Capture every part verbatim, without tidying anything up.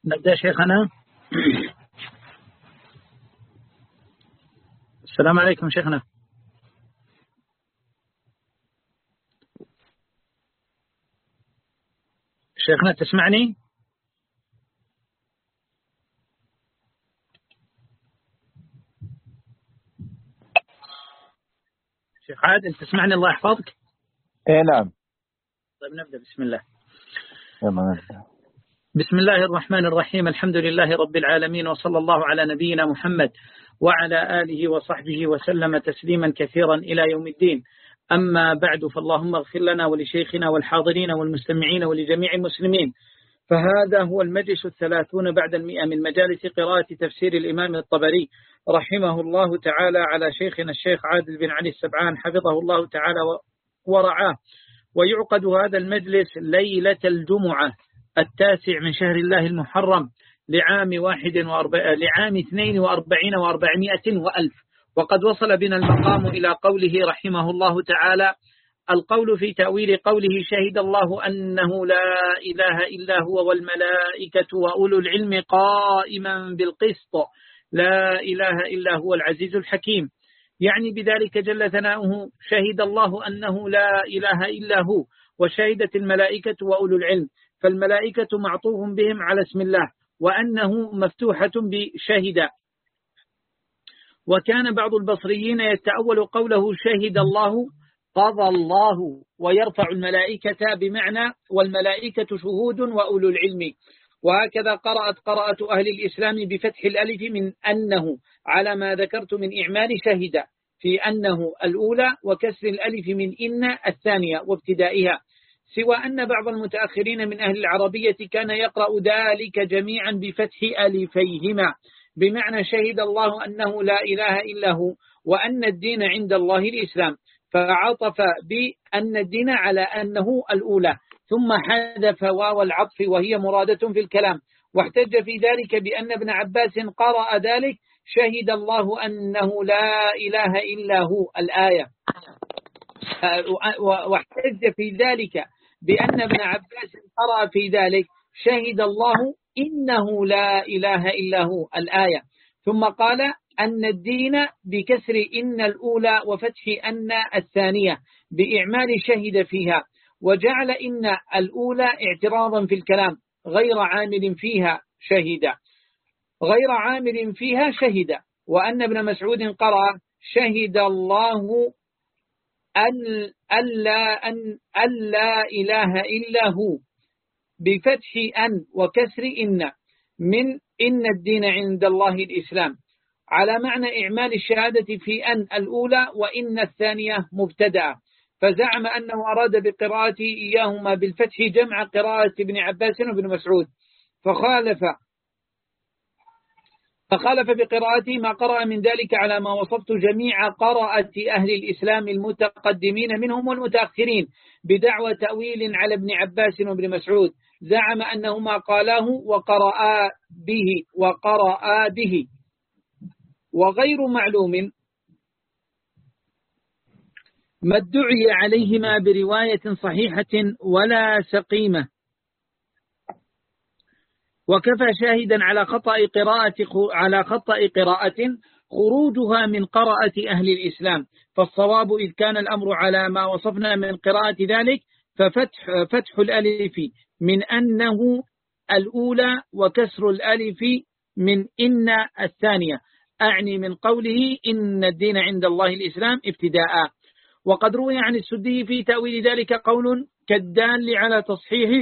نبدأ شيخنا. السلام عليكم شيخنا. شيخنا تسمعني؟ شيخ عادل تسمعني الله يحفظك؟ ايه نعم. طيب نبدأ. بسم الله. يلا. بسم الله الرحمن الرحيم. الحمد لله رب العالمين، وصلى الله على نبينا محمد وعلى آله وصحبه وسلم تسليما كثيرا إلى يوم الدين. أما بعد، فاللهم اغفر لنا ولشيخنا والحاضرين والمستمعين ولجميع المسلمين. فهذا هو المجلس الثلاثون بعد المئة من مجالس قراءة تفسير الإمام الطبري رحمه الله تعالى على شيخنا الشيخ عادل بن علي السبعان حفظه الله تعالى ورعاه. ويعقد هذا المجلس ليلة الجمعة التاسع من شهر الله المحرم لعام واحد وأربع... لعام اثنين وأربعين وأربعمائة وألف. وقد وصل بنا المقام إلى قوله رحمه الله تعالى: القول في تأويل قوله شهد الله أنه لا إله إلا هو والملائكة وأولو العلم قائما بالقسط لا إله إلا هو العزيز الحكيم. يعني بذلك جل ثناؤه شهد الله أنه لا إله إلا هو، وشهدت الملائكة وأولو العلم، فالملائكة معطوف بهم على اسم الله، وأنه مفتوحة بشهد. وكان بعض البصريين يتأول قوله شهد الله قضى الله، ويرفع الملائكة بمعنى والملائكة شهود وأولو العلم. وهكذا قرأت قراءة أهل الإسلام بفتح الألف من أنه على ما ذكرت من إعمال شهد في أنه الأولى، وكسر الألف من إن الثانية وابتدائها، سوى أن بعض المتأخرين من أهل العربية كان يقرأ ذلك جميعا بفتح ألفيهما بمعنى شهد الله أنه لا إله إلا هو وأن الدين عند الله الإسلام، فعطف بأن الدين على أنه الأولى، ثم حذف واو العطف وهي مرادة في الكلام. واحتج في ذلك بأن ابن عباس قرأ ذلك شهد الله أنه لا إله إلا هو الآية. واحتج في ذلك بأن ابن عباس قرأ في ذلك شهد الله إنه لا إله إلا هو الآية، ثم قال أن الدين بكسر إن الأولى وفتح أن الثانية بإعمال شهد فيها، وجعل إن الأولى اعتراضا في الكلام غير عامل فيها شهد غير عامل فيها شهد وأن ابن مسعود قرأ شهد الله أن ألا, أن ألا إله إلا هو بفتح أن وكسر إن من إن الدين عند الله الإسلام، على معنى إعمال الشهادة في أن الأولى وإن الثانية مبتدأ، فزعم أنه أراد بقراءته إياهما بالفتح جمع قراءة ابن عباس وابن مسعود، فخالف فخالف بقراءته ما قرأ من ذلك على ما وصفت جميع قراءة أهل الإسلام المتقدمين منهم والمتأخرين بدعوى تأويل على ابن عباس وابن مسعود. زعم أنهما قالاه وقرأ به وقرأ به وغير معلوم ما ادعي عليهما برواية صحيحة ولا سقيمة، وكفى شاهدا على خطأ قراءة على خطأ قراءة خروجها من قراءة أهل الإسلام. فالصواب إذ كان الأمر على ما وصفنا من قراءة ذلك ففتح فتح الألف من أنه الأولى وكسر الألف من إن الثانية، أعني من قوله إن الدين عند الله الإسلام ابتداء. وقد روي عن السدي في تأويل ذلك قول كالدال على تصحيح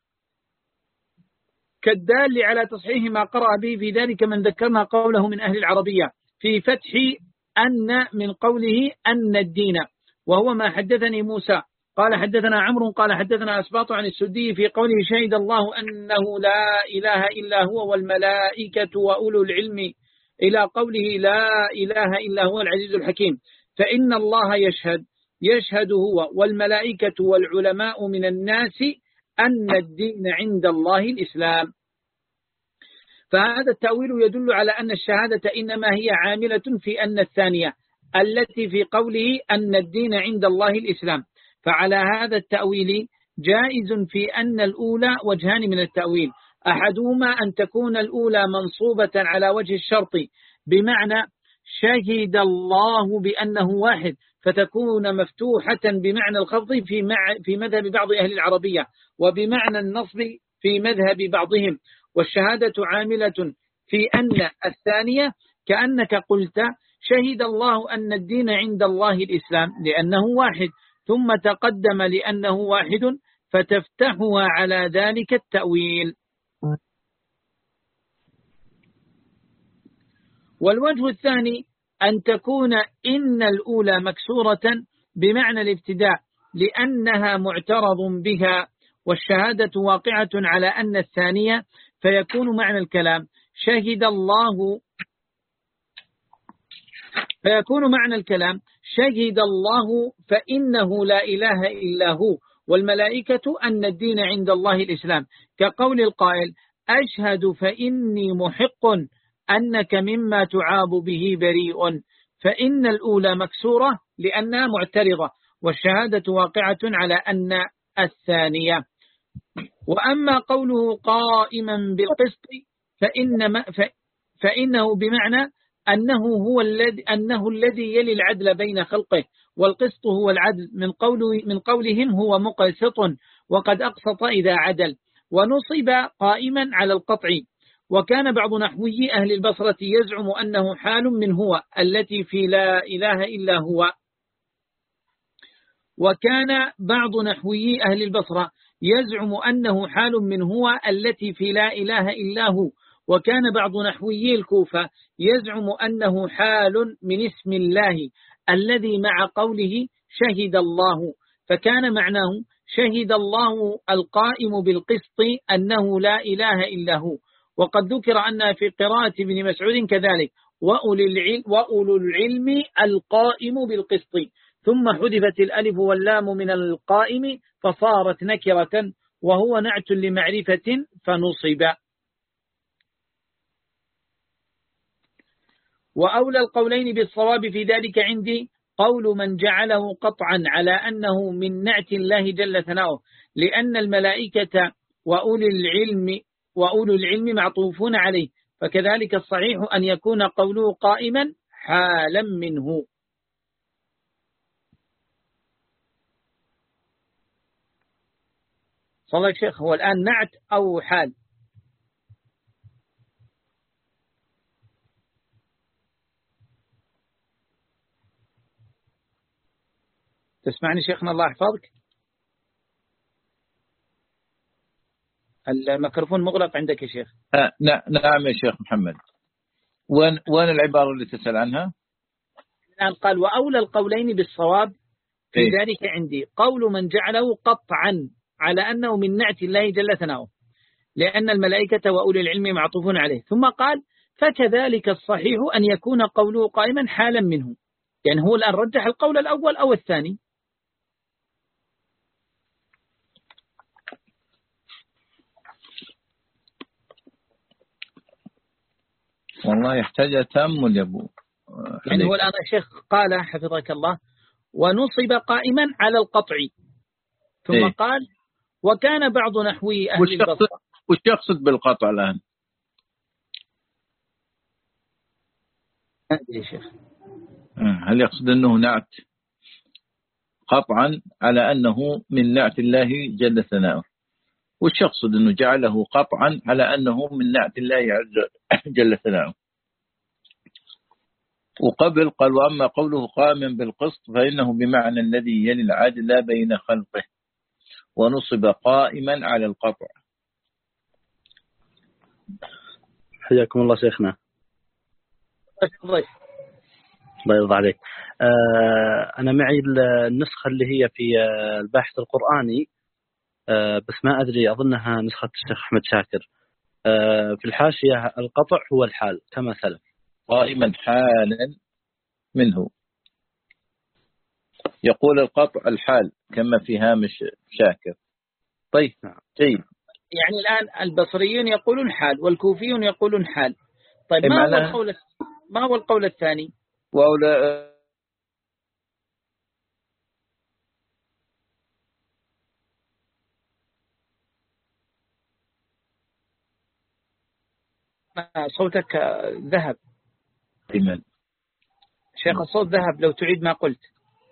كالدال على تصحيح ما قرأ به في ذلك من ذكرنا قوله من أهل العربية في فتح أن من قوله أن الدين، وهو ما حدثني موسى قال حدثنا عمرو قال حدثنا أسباط عن السدي في قوله شهد الله أنه لا إله إلا هو والملائكة وأولو العلم إلى قوله لا إله إلا هو العزيز الحكيم. فإن الله يشهد يشهد هو والملائكة والعلماء من الناس أن الدين عند الله الإسلام. فهذا التأويل يدل على أن الشهادة إنما هي عاملة في أن الثانية التي في قوله أن الدين عند الله الإسلام. فعلى هذا التأويل جائز في أن الأولى وجهان من التأويل: أحدهما أن تكون الأولى منصوبة على وجه الشرط بمعنى شهد الله بأنه واحد، فتكون مفتوحة بمعنى الخفض في, مع في مذهب بعض أهل العربية، وبمعنى النصب في مذهب بعضهم. والشهادة عاملة في أن الثانية كأنك قلت شهد الله أن الدين عند الله الإسلام لأنه واحد، ثم تقدم لأنه واحد، فتفتحها على ذلك التأويل. والوجه الثاني أن تكون إن الأولى مكسورة بمعنى الابتداء لأنها معترض بها، والشهادة واقعة على أن الثانية، فيكون معنى الكلام شهد الله فيكون معنى الكلام شهد الله فإنه لا إله إلا هو، والملائكة أن الدين عند الله الإسلام، كقول القائل أشهد فإني محق أنك مما تعاب به بريء، فإن الأولى مكسورة لأنها معترضة، والشهادة واقعة على أن الثانية. وأما قوله قائما بالقسط فإن فإنه بمعنى أنه هو الذي أنه الذي يلي العدل بين خلقه، والقسط هو العدل، من قوله من قولهم هو مقسط، وقد أقسط إذا عدل، ونصب قائما على القطع. وكان بعض نحوي أهل البصرة يزعم أنه حال من هو التي في لا إله إلا هو وكان بعض نحوي أهل البصرة يزعم أنه حال من هو التي في لا إله إلا هو وكان بعض نحوي الكوفة يزعم أنه حال من اسم الله الذي مع قوله شهد الله، فكان معناه شهد الله القائم بالقسط أنه لا إله إلا هو. وقد ذكر أن في قراءة ابن مسعود كذلك وأولو العلم القائم بالقسط، ثم حذفت الألف واللام من القائم فصارت نكرة، وهو نعت لمعرفة فنصب. وأولى القولين بالصواب في ذلك عندي قول من جعله قطعا على أنه من نعت الله جل ثناؤه، لأن الملائكة وأولي العلم وأولو العلم معطوفون عليه، فكذلك الصحيح أن يكون قوله قائما حالا منه. صلى الله شيخ، هو الآن نعت أو حال؟ تسمعني شيخنا الله يحفظك؟ الميكروفون مغلق عندك يا شيخ. آه نعم يا شيخ محمد. وين وين العبارة اللي تسأل عنها؟ الآن قال وأولى القولين بالصواب في إيه؟ ذلك عندي قول من جعله قطعا على أنه من نعت الله جل ثناؤه، لأن الملائكة وأولي العلم معطوفون عليه، ثم قال فكذلك الصحيح أن يكون قوله قائما حالا منه. يعني هو الآن رجح القول الأول أو الثاني؟ والله يحتاج تأمل يا أبو. يعني هو الآن الشيخ قال حفظك الله ونصب قائما على القطع، ثم إيه؟ قال وكان بعض نحوي أهل البصرة. وش يقصد بالقطع الآن؟ يا شيخ هل يقصد أنه نعت قطعا على أنه من نعت الله جل ثناؤه، وش يقصد أنه جعله قطعا على أنه من نعت الله جل ثناؤه؟ وقبل قال وأما قوله قائما بالقسط فإنه بمعنى الذي يلي العدل لا بين خلقه، ونصب قائما على القطع. حياكم الله شيخنا. الله يرضى عليك. آه أنا معي النسخة اللي هي في الباحث القرآني، آه بس ما أدري أظنها نسخة الشيخ أحمد شاكر. آه في الحاشية القطع هو الحال كما سلف، قائما حالا منه. يقول القطع الحال كما في هامش شاكر. طيب جيد. يعني الآن البصريون يقولون حال والكوفيون يقولون حال. طيب ما هو القول ما هو القول الثاني؟ وأولى صوتك ذهب. إيمان. شيخ الصوت ذهب، لو تعيد ما قلت.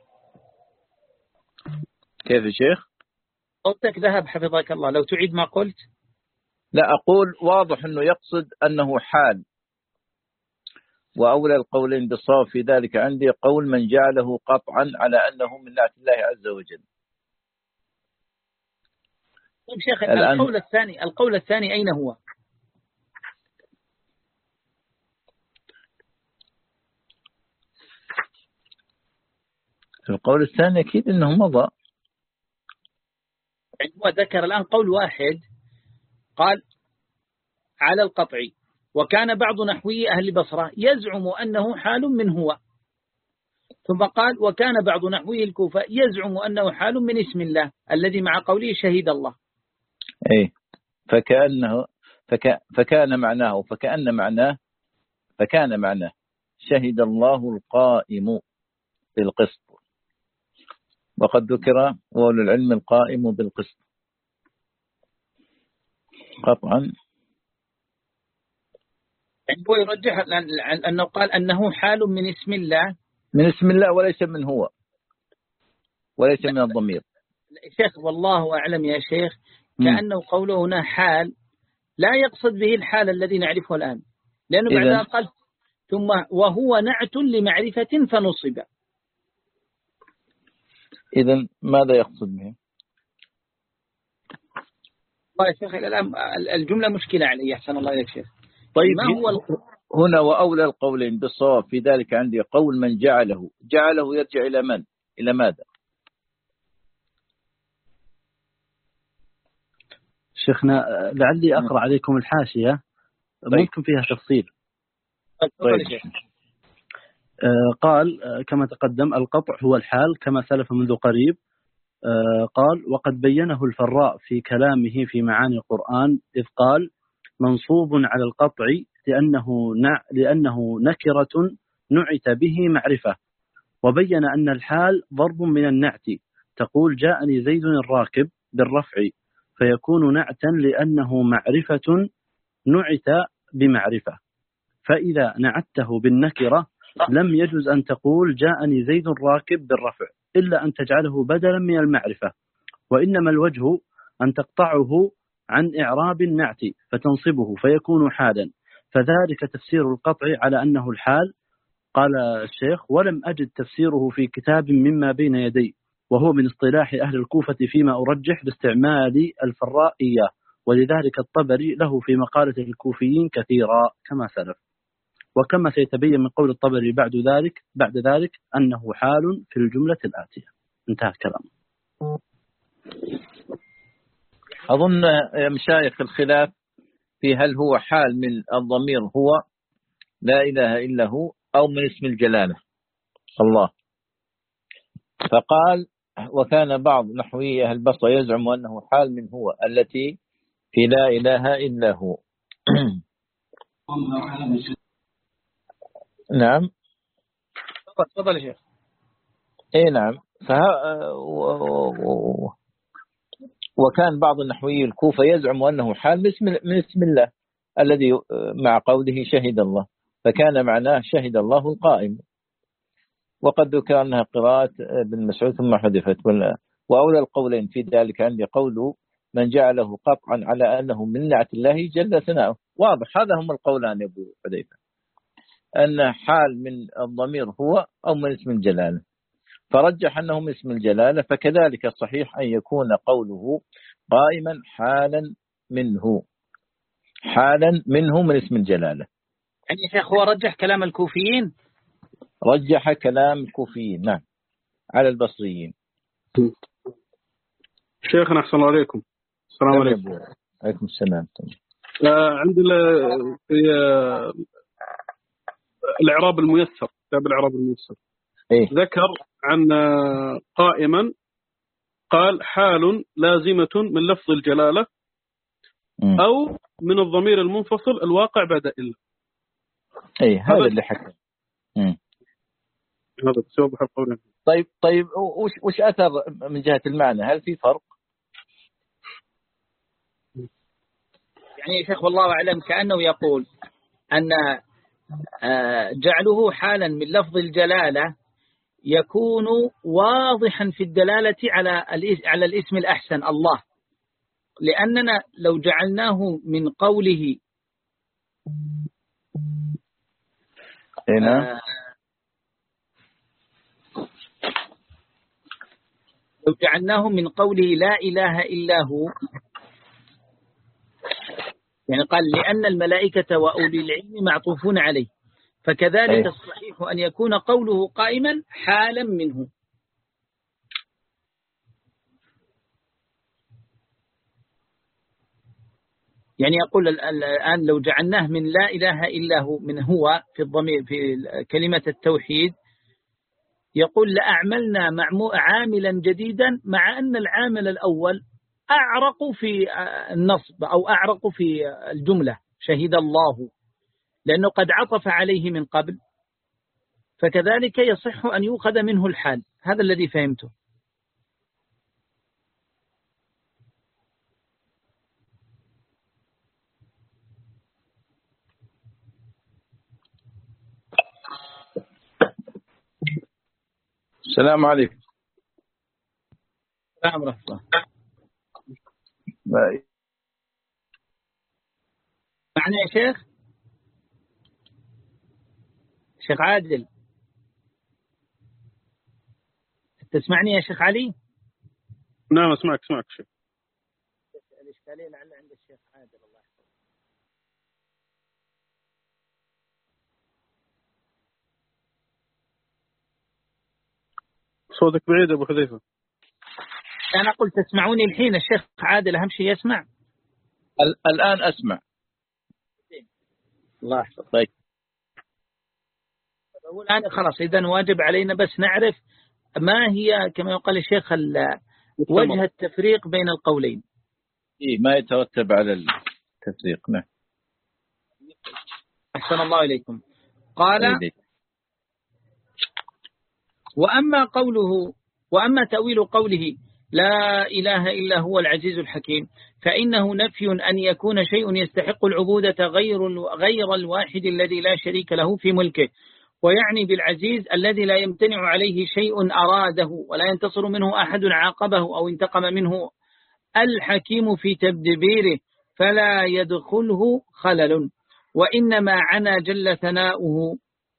كيف يا شيخ؟ صوتك ذهب حفظك الله، لو تعيد ما قلت. لا، أقول واضح أنه يقصد أنه حال، وأولى القولين بالصواب في ذلك عندي قول من جعله قطعا على أنه من نعت الله عز وجل. طيب شيخ، القول الثاني القول الثاني أين هو؟ القول الثاني أكيد أنه مضى. يعني هو ذكر الآن قول واحد، قال على القطع، وكان بعض نحوي أهل بصرة يزعم أنه حال من هو، ثم قال وكان بعض نحوي الكوفة يزعم أنه حال من اسم الله الذي مع قوله شهيد الله. أي فكأنه فك فكان معناه فكأن معناه فكان معناه شهد الله القائم بالقسط، وقد ذكر أولو العلم القائم بالقسط قطعا. يعني هو يرجح أنه قال أنه حال من اسم الله، من اسم الله وليس من هو، وليس من الضمير. شيخ والله أعلم يا شيخ، كأنه قوله هنا حال لا يقصد به الحال الذي نعرفه الآن، لأنه بعدها قال ثم وهو نعت لمعرفة فنصب. إذن ماذا يقصد به؟ والله يا شيخ الآن الجملة مشكلة علي، أحسن الله إليك شيخ. طيب ما هو ال... هنا وأولى القولين بالصواب في ذلك عندي قول من جعله جعله يرجع إلى من؟ إلى ماذا؟ شيخنا لعلي أقرأ عليكم الحاشية. طيب. ممكن فيها تفصيل. طيب. آه قال آه كما تقدم القطع هو الحال كما سلف منذ قريب. آه قال وقد بينه الفراء في كلامه في معاني القرآن إذ قال منصوب على القطع لأنه, نع لأنه نكرة نعت به معرفة، وبين أن الحال ضرب من النعت، تقول جاءني زيد الراكب بالرفع، فيكون نعتا لأنه معرفة نعت بمعرفة، فإذا نعته بالنكرة لم يجوز أن تقول جاءني زيد الراكب بالرفع إلا أن تجعله بدلا من المعرفة، وإنما الوجه أن تقطعه عن إعراب النعت فتنصبه فيكون حالا، فذلك تفسير القطع على أنه الحال. قال الشيخ ولم أجد تفسيره في كتاب مما بين يدي، وهو من اصطلاح أهل الكوفة فيما أرجح باستعمال الفراء إياه، ولذلك الطبري له في مقالة الكوفيين كثيرا كما سلف، وكما سيتبين من قول الطبري بعد ذلك بعد ذلك أنه حال في الجملة الآتية. انتهى الكلام. أظن يا مشايخ الخلاف في هل هو حال من الضمير هو لا إله إلا هو أو من اسم الجلالة الله. فقال وكان بعض نحوي أهل البصرة يزعم أنه حال من هو التي في لا إله إلا هو. نعم تفضل يا شيخ. اي نعم. فها وكان بعض النحويين الكوفة يزعم أنه حال من اسم الله الذي مع قوله شهد الله، فكان معناه شهد الله القائم، وقد ذكر أنها قراءة ابن مسعود ثم حذفت. وأولى القولين في ذلك عندي قوله من جعله قطعا على أنه من نعت الله جل ثناؤه. واضح، هذا هم القولان يا أبو حذيفة، أن حال من الضمير هو أو من اسم الجلالة، فرجح أنه من اسم الجلالة، فكذلك الصحيح أن يكون قوله قائما حالا منه حالا منه من اسم الجلالة. يعني يا شيخ هو رجح كلام الكوفيين، رجح كلام الكوفيين نعم على البصريين. شيخنا أحسن الله عليكم. السلام عليكم. عليكم السلام. آه عندنا في آه الإعراب الميسر، كتاب الإعراب الميسر إيه؟ ذكر عن آه قائما قال حال لازمة من لفظ الجلالة م. أو من الضمير المنفصل الواقع بعد إلا. إيه هذا اللي حكى. هذا السبب حقوله. طيب طيب وش وش أثر من جهة المعنى؟ هل في فرق؟ يعني يا شيخ والله أعلم كأنه يقول أن جعله حالا من لفظ الجلالة يكون واضحا في الدلالة على على الاسم الأحسن الله، لأننا لو جعلناه من قوله هنا لو جعلناه من قوله لا إله إلا هو، يعني قال لأن الملائكة وأولي العلم معطوفون عليه، فكذلك الصحيح أن يكون قوله قائما حالا منه. يعني يقول الآن لو جعلناه من لا إله إلا هو من هو في الضمير في كلمة التوحيد، يقول لأعملنا عاملا جديدا مع أن العامل الأول أعرق في النصب أو أعرق في الجملة شهد الله، لأنه قد عطف عليه من قبل، فكذلك يصح أن يؤخذ منه الحال. هذا الذي فهمته. السلام عليكم. السلام ورحمة الله. معنا يا شيخ؟ شيخ عادل تسمعني يا شيخ علي؟ نعم اسمعك اسمعك شيخ. الإشكالية لعل عند الشيخ عادل الله يحفظه. صوتك بعيد أبو حذيفة. أنا قلت تسمعوني الحين، الشيخ عادل أهم شيء يسمع. الآن أسمع. الله يحفظه. طيب. الآن خلاص إذا واجب علينا بس نعرف ما هي كما يقال الشيخ وجه التفريق بين القولين. إيه ما يترتب على التفريق. نعم. أحسن الله إليكم. قال وأما قوله وأما تأويل قوله لا إله إلا هو العزيز الحكيم فإنه نفي أن يكون شيء يستحق العبودة غير غير الواحد الذي لا شريك له في ملكه، ويعني بالعزيز الذي لا يمتنع عليه شيء أراده ولا ينتصر منه أحد عاقبه أو انتقم منه، الحكيم في تدبيره فلا يدخله خلل. وإنما عنا جل ثناؤه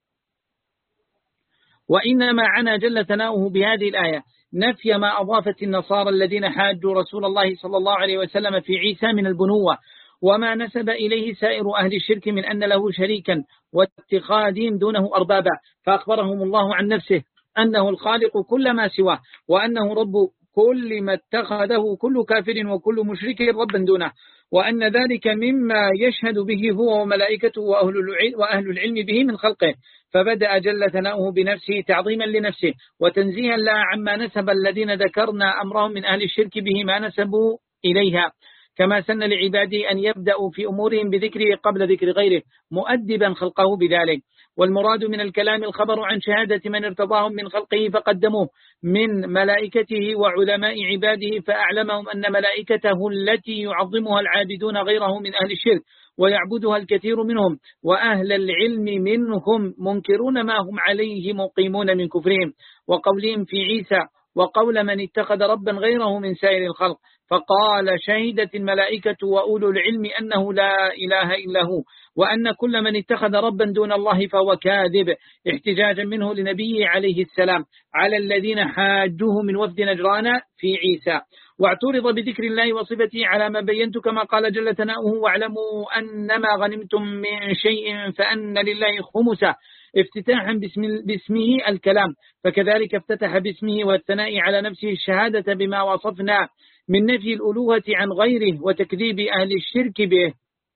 وإنما عنا جل ثناؤه بهذه الآية نفي ما أضافت النصارى الذين حاجوا رسول الله صلى الله عليه وسلم في عيسى من البنوة، وما نسب إليه سائر أهل الشرك من أن له شريكا واتخاذهم دونه أربابا، فأخبرهم الله عن نفسه أنه الخالق كل ما سواه، وأنه رب كل ما اتخذه كل كافر وكل مشرك ربا دونه، وأن ذلك مما يشهد به هو وملائكته وأهل العلم به من خلقه. فبدأ جل ثناؤه بنفسه تعظيما لنفسه وتنزيها لها عما نسب الذين ذكرنا أمرهم من أهل الشرك به ما نسبوا إليها، كما سن لعباده أن يبدأوا في أمورهم بذكره قبل ذكر غيره مؤدبا خلقه بذلك. والمراد من الكلام الخبر عن شهادة من ارتضاهم من خلقه فقدموه من ملائكته وعلماء عباده، فأعلمهم أن ملائكته التي يعظمها العابدون غيره من أهل الشرك ويعبدها الكثير منهم وأهل العلم منهم منكرون ما هم عليه مقيمون من كفرهم وقولهم في عيسى وقول من اتخذ ربا غيره من سائر الخلق. فقال شهدت الملائكة وأولو العلم أنه لا إله إلا هو، وأن كل من اتخذ ربا دون الله فهو كاذب، احتجاجا منه لنبيه عليه السلام على الذين حاجوه من وفد نجران في عيسى. واعترض بذكر الله وصفته على ما بينت كما قال جل ثناؤه واعلموا أنما غنمتم من شيء فأن لله خمسه، افتتاحا باسم باسمه الكلام، فكذلك افتتح باسمه والثناء على نفسه الشهادة بما وصفنا من نفي الألوهة عن غيره وتكذيب أهل الشرك به.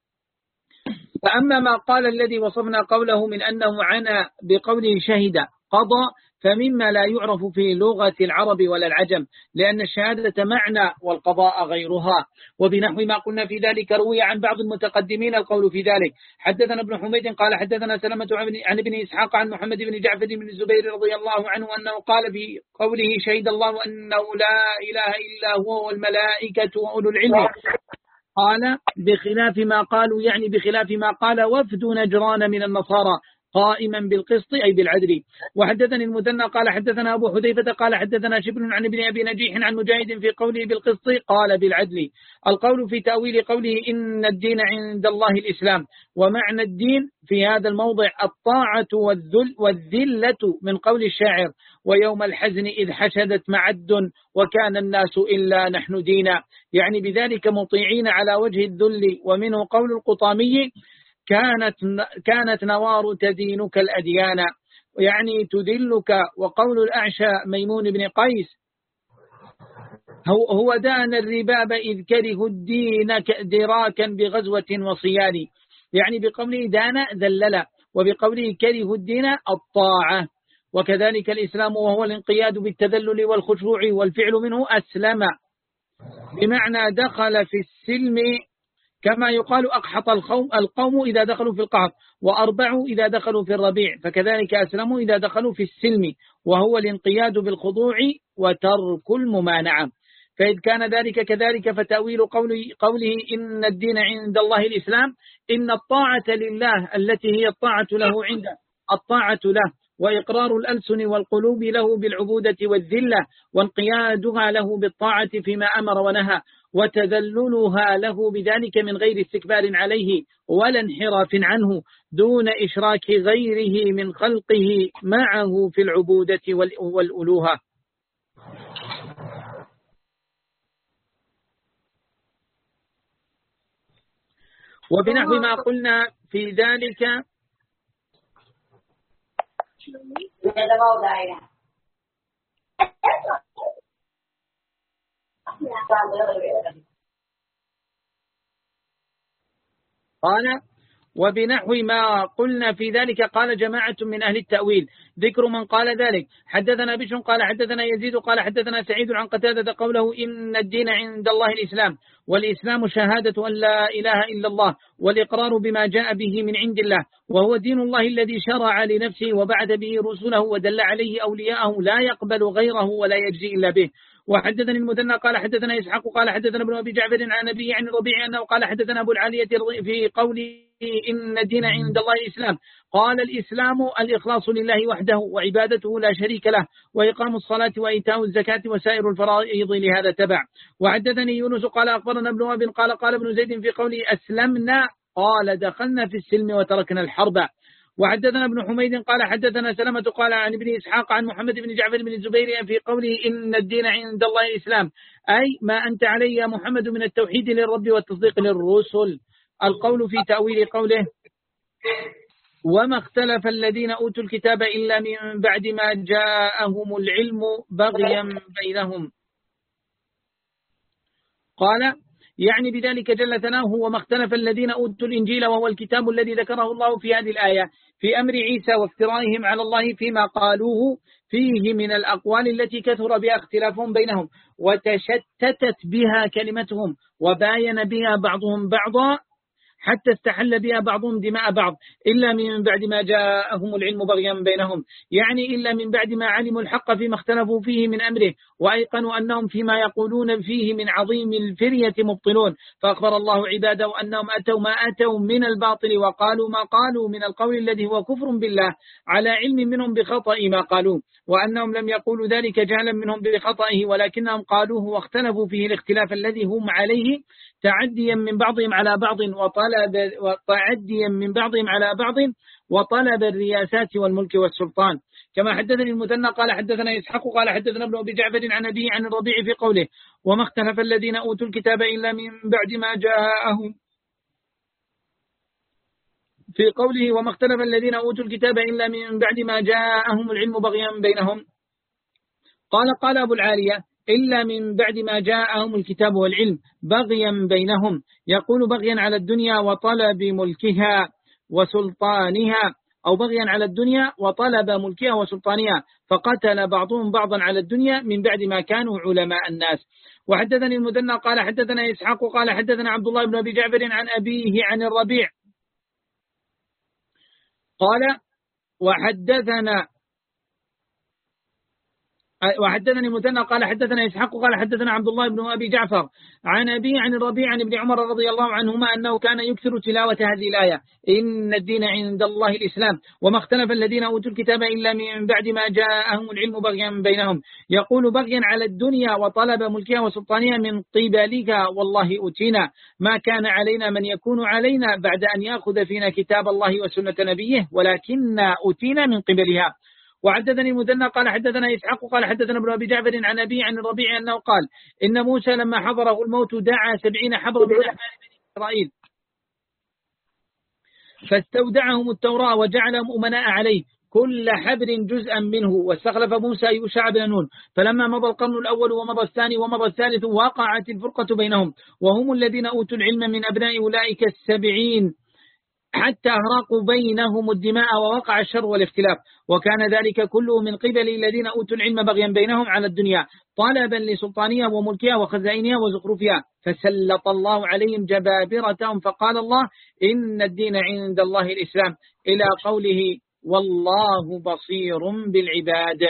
فأما ما قال الذي وصفنا قوله من أنه عنا بقوله شهد قضى، فمما لا يعرف في لغة العرب ولا العجم، لأن الشهادة معنى والقضاء غيرها. وبنحو ما قلنا في ذلك روي عن بعض المتقدمين القول في ذلك. حدثنا ابن حميد قال حدثنا سلمة عن ابن إسحاق عن محمد بن جعفر بن الزبير رضي الله عنه أنه قال في قوله شهد الله أنه لا إله إلا هو والملائكة وأولو العلم قال بخلاف ما قالوا، يعني بخلاف ما قال وفد نجران من النصارى قائما بالقسط أي بالعدل. وحدثني المثنى قال حدثنا أبو حذيفة قال حدثنا شبل عن ابن أبي نجيح عن مجاهد في قوله بالقسط قال بالعدل. القول في تأويل قوله إن الدين عند الله الإسلام، ومعنى الدين في هذا الموضع الطاعة والذل والذلة من قول الشاعر ويوم الحزن إذ حشدت معد وكان الناس إلا نحن دينا، يعني بذلك مطيعين على وجه الذل. ومنه قول القطامي كانت كانت نوار تدينك الأديان، يعني تدلك. وقول الأعشى ميمون بن قيس هو, هو دان الرباب إذ كره الدين دراكا بغزوة وصيان، يعني بقوله دان ذلل، وبقوله كره الدين الطاعة. وكذلك الإسلام وهو الانقياد بالتذلل والخشوع، والفعل منه أسلم بمعنى دخل في السلم، كما يقال أقحط القوم إذا دخلوا في القحط، وأربعوا إذا دخلوا في الربيع، فكذلك أسلموا إذا دخلوا في السلم، وهو الانقياد بالخضوع وترك الممانعة. فإذ كان ذلك كذلك فتأويل قوله, قوله إن الدين عند الله الإسلام، إن الطاعة لله التي هي الطاعة له عنده الطاعة له، وإقرار الألسن والقلوب له بالعبودة والذلة، وانقيادها له بالطاعة فيما أمر ونهى، وتذللها له بذلك من غير استكبار عليه ولا انحراف عنه، دون إشراك غيره من خلقه معه في العبودة والألوهة. وبنحو ما قلنا في ذلك قال وبنحو ما قلنا في ذلك قال جماعة من أهل التأويل. ذكر من قال ذلك: حدثنا بشر قال حدثنا يزيد قال حدثنا سعيد عن قتادة قوله إن الدين عند الله الإسلام، والإسلام شهادة أن لا إله إلا الله والإقرار بما جاء به من عند الله، وهو دين الله الذي شرع لنفسه وبعث به رسله ودل عليه أولياءه لا يقبل غيره ولا يجزي إلا به. وحدثني المثنى قال حدثنا إسحاق قال حدثنا ابن أبي جعفر عن نبي عن الربيع أنه قال حدثنا أبو العالية في قوله إن الدين عند الله الإسلام، قال الإسلام الإخلاص لله وحده وعبادته لا شريك له، وإقام الصلاة وإيتاء الزكاة وسائر الفرائض لهذا تبع. وحدثني يونس قال أخبرنا ابن وهب قال قال ابن زيد في قوله أسلمنا قال دخلنا في السلم وتركنا الحرب. وحدثنا ابن حميد قال حدثنا سلمة قال عن ابن إسحاق عن محمد بن جعفر بن الزبير في قوله إن الدين عند الله الإسلام، أي ما أنت عليه يا محمد من التوحيد للرب والتصديق للرسل. القول في تأويل قوله وما اختلف الذين أوتوا الكتاب إلا من بعد ما جاءهم العلم بغيا بينهم، قال يعني بذلك جل ثناؤه وما اختلف الذين أوتوا الإنجيل، وهو الكتاب الذي ذكره الله في هذه الآية في أمر عيسى وافترائهم على الله فيما قالوه فيه من الأقوال التي كثر بها اختلافهم بينهم وتشتتت بها كلمتهم وباين بها بعضهم بعضا حتى استحل بها بعضهم دماء بعض، إلا من بعد ما جاءهم العلم بغيا بينهم، يعني إلا من بعد ما علموا الحق فيما اختلفوا فيه من أمره، وأيقنوا أنهم فيما يقولون فيه من عظيم الفرية مبطلون. فأخبر الله عباده أنهم أتوا ما أتوا من الباطل وقالوا ما قالوا من القول الذي هو كفر بالله على علم منهم بخطأ ما قالوه، وأنهم لم يقولوا ذلك جهلا منهم بخطئه، ولكنهم قالوه واختلفوا فيه الاختلاف الذي هم عليه تعديا من بعضهم على بعض وطلب وتعديا من بعضهم على بعض وطلب الرياسات والملك والسلطان. كما حدثني المثنى قال حدثنا إسحاق قال حدثنا ابن أبي جعفر عن أبيه عن الربيع في قوله وما اختلف الذين أوتوا الكتاب إلا من بعد ما جاءهم، في قوله وما اختلف الذين أوتوا الكتاب إلا من بعد ما جاءهم العلم بغيا بينهم، قال قال أبو العالية إلا من بعد ما جاءهم الكتاب والعلم بغيا بينهم، يقول بغيا على الدنيا وطلب ملكها وسلطانها، أو بغيا على الدنيا وطلب ملكها وسلطانها، فقتل بعضهم بعضا على الدنيا من بعد ما كانوا علماء الناس. وحدثني المثنى قال حدثنا إسحاق قال حدثنا عبد الله بن أبي جعفر عن أبيه عن الربيع قال وحدثنا وحدثني مثنى قال حدثنا إسحاق قال حدثنا عبد الله بن أبي جعفر عن أبي عن الربيع عن ابن عمر رضي الله عنهما أنه كان يكثر تلاوة هذه الآية إن الدين عند الله الإسلام وما اختلف الذين أوتوا الكتاب إلا من بعد ما جاءهم العلم بغيا بينهم يقول بغيا على الدنيا وطلب ملكها وسلطانها من قبلك والله أوتينا ما كان علينا من يكون علينا بعد أن يأخذ فينا كتاب الله وسنة نبيه ولكن أوتينا من قبلها. وحدثني المثنى قال حدثنا إسحاق قال حدثنا ابن أبي جعفر عن أبي عن الربيع أنه قال إن موسى لما حضره الموت دعا سبعين حبر من أحبار بني إسرائيل فاستودعهم التوراة وجعلهم أمناء عليه كل حبر جزءا منه واستخلف موسى يوشع بن نون فلما مضى القرن الأول ومضى الثاني ومضى الثالث وقعت الفرقة بينهم وهم الذين أوتوا العلم من أبناء أولئك السبعين حتى أهراقوا بينهم الدماء ووقع الشر والاختلاف وكان ذلك كله من قبل الذين أوتوا العلم بغيا بينهم على الدنيا طلبا لسلطانها وملكها وخزائنها وزخرفها فسلط الله عليهم جبابرتهم فقال الله إن الدين عند الله الإسلام إلى قوله والله بصير بالعباد.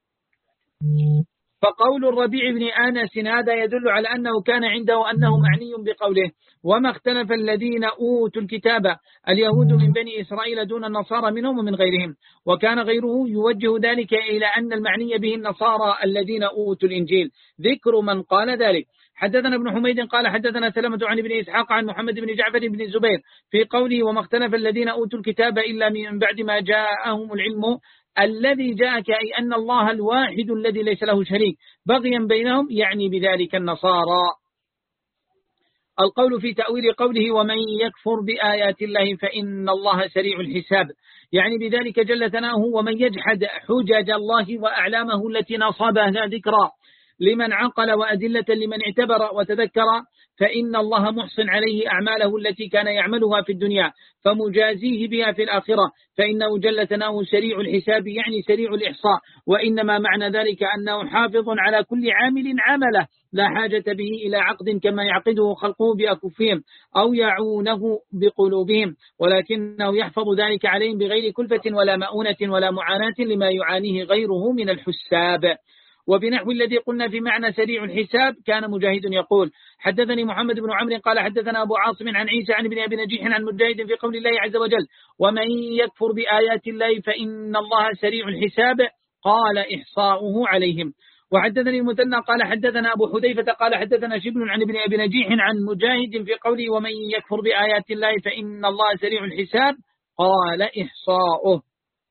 فقول الربيع بن آنس هذا يدل على أنه كان عنده أنه معني بقوله وما اختلف الذين أوتوا الكتاب اليهود من بني إسرائيل دون النصارى منهم ومن غيرهم وكان غيره يوجه ذلك إلى أن المعني به النصارى الذين أوتوا الإنجيل ذكر من قال ذلك. حدثنا ابن حميد قال حدثنا سلمة عن ابن إسحاق عن محمد بن جعفر بن الزبير في قوله وما اختلف الذين أوتوا الكتاب إلا من بعد ما جاءهم العلم الذي جاءك أي أن الله الواحد الذي ليس له شريك بغيا بينهم يعني بذلك النصارى. القول في تأويل قوله ومن يكفر بآيات الله فإن الله سريع الحساب يعني بذلك جل ثناؤه ومن يجحد حجج الله وأعلامه التي نصبها ذكرى لمن عقل وأدلة لمن اعتبر وتذكر فإن الله محصن عليه أعماله التي كان يعملها في الدنيا فمجازيه بها في الآخرة فإنه جل ثناؤه سريع الحساب يعني سريع الإحصاء وإنما معنى ذلك أنه حافظ على كل عامل عمله لا حاجة به إلى عقد كما يعقده خلقه بأكفهم أو يعونه بقلوبهم ولكنه يحفظ ذلك عليهم بغير كلفة ولا مؤونة ولا معاناة لما يعانيه غيره من الحساب. وبنحو الذي قلنا في معنى سريع الحساب كان مجاهد يقول حدثني محمد بن عمرو قال حدثنا أبو عاصم عن عيسى عن ابن أبي نجيح عن مجاهد في قول الله عز وجل ومن يكفر بآيات الله فإن الله سريع الحساب قال إحصاؤه عليهم. وحدثني المثنى قال حدثنا أبو حذيفة قال حدثنا شبل عن ابن أبي نجيح عن مجاهد في قوله ومن يكفر بآيات الله فإن الله سريع الحساب قال إحصاؤه.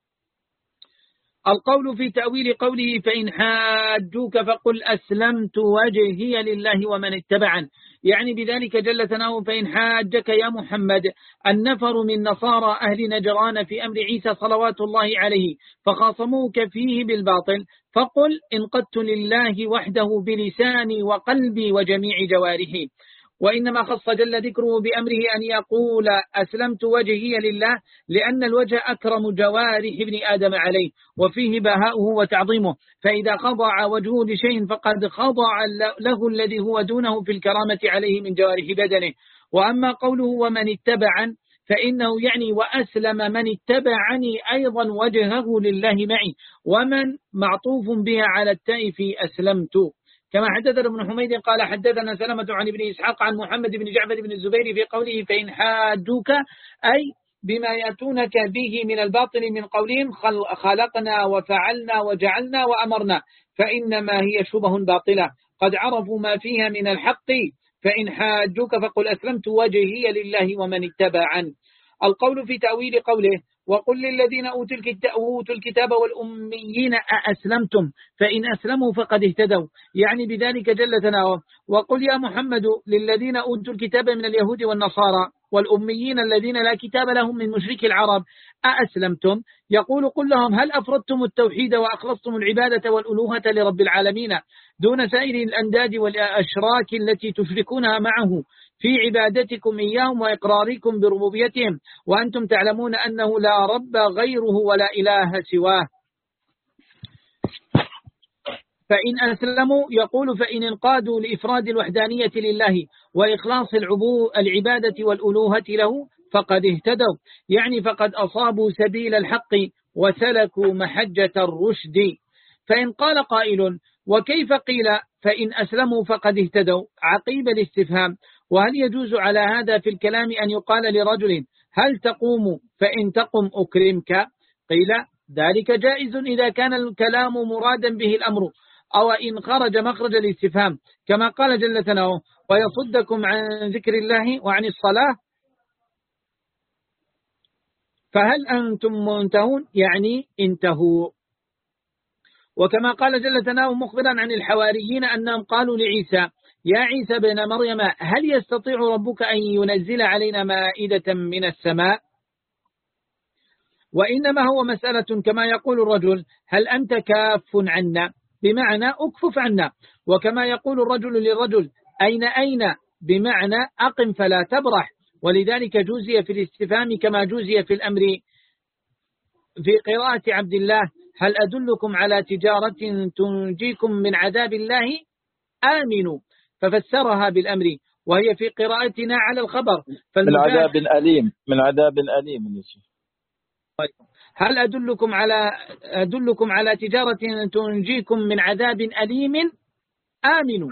القول في تأويل قوله فإن حاجوك فقل أسلمت وجهي لله ومن اتبعن يعني بذلك جل ثناؤه فإن حاجك يا محمد النفر من نصارى أهل نجران في أمر عيسى صلوات الله عليه فخاصموك فيه بالباطل فقل انقدت لله وحده بلساني وقلبي وجميع جوارحي وإنما خص جل ذكره بأمره أن يقول أسلمت وجهي لله لأن الوجه أكرم جوارح ابن آدم عليه وفيه بهاؤه وتعظيمه فإذا خضع وجهه لشيء فقد خضع له الذي هو دونه في الكرامة عليه من جوارح بدنه. وأما قوله ومن اتبعن فإنه يعني وأسلم من اتبعني أيضا وجهه لله معي ومن معطوف بها على التاء في أسلمت كما حدثنا ابن حميد قال حدثنا سلمة عن ابن إسحاق عن محمد بن جعفر بن الزبير في قوله فإن حاجوك أي بما يأتونك به من الباطل من قولهم خلقنا وفعلنا وجعلنا وأمرنا فإنما هي شبه باطلة قد عرفوا ما فيها من الحق فإن حاجوك فقل أسلمت وجهي لله ومن اتبعن. القول في تأويل قوله وقل للذين أوتوا الكتاب, أوتوا الكتاب والأميين أأسلمتم فإن أسلموا فقد اهتدوا يعني بذلك جل ثناؤه وقل يا محمد للذين أوتوا الكتاب من اليهود والنصارى والأميين الذين لا كتاب لهم من مشرك العرب أأسلمتم يقول قل لهم هل أفردتم التوحيد وأخلصتم العبادة والألوهة لرب العالمين دون سائر الأنداد والأشراك التي تشركونها معه في عبادتكم إياهم وإقراركم بربوبيتهم وأنتم تعلمون أنه لا رب غيره ولا إله سواه. فإن أسلموا يقول فإن انقادوا لإفراد الوحدانية لله وإخلاص العبادة والألوهة له فقد اهتدوا يعني فقد أصابوا سبيل الحق وسلكوا محجة الرشد. فإن قال قائل وكيف قيل فإن أسلموا فقد اهتدوا عقيب الاستفهام، وهل يجوز على هذا في الكلام أن يقال لرجل هل تقوم فإن تقم أكرمك؟ قيل ذلك جائز إذا كان الكلام مرادا به الأمر، أو إن خرج مخرج الاستفهام كما قال جل ثناؤه ويصدكم عن ذكر الله وعن الصلاة فهل أنتم منتهون، يعني انتهوا. وكما قال جل ثناؤه مخبرا عن الحواريين أنهم قالوا لعيسى يا عيسى بن مريم هل يستطيع ربك أن ينزل علينا مائدة من السماء؟ وإنما هو مسألة كما يقول الرجل هل أنت كاف عنا بمعنى أكفف عنا، وكما يقول الرجل للرجل أين أين بمعنى أقم فلا تبرح، ولذلك جوزي في الاستفهام كما جوزي في الأمر. في قراءة عبد الله هل أدلكم على تجارة تنجيكم من عذاب الله آمنوا، ففسرها بالأمر، وهي في قراءتنا على الخبر من عذاب أليم من عذاب أليم. هل أدلكم على أدلكم على تجارة تنجيكم من عذاب أليم آمنوا،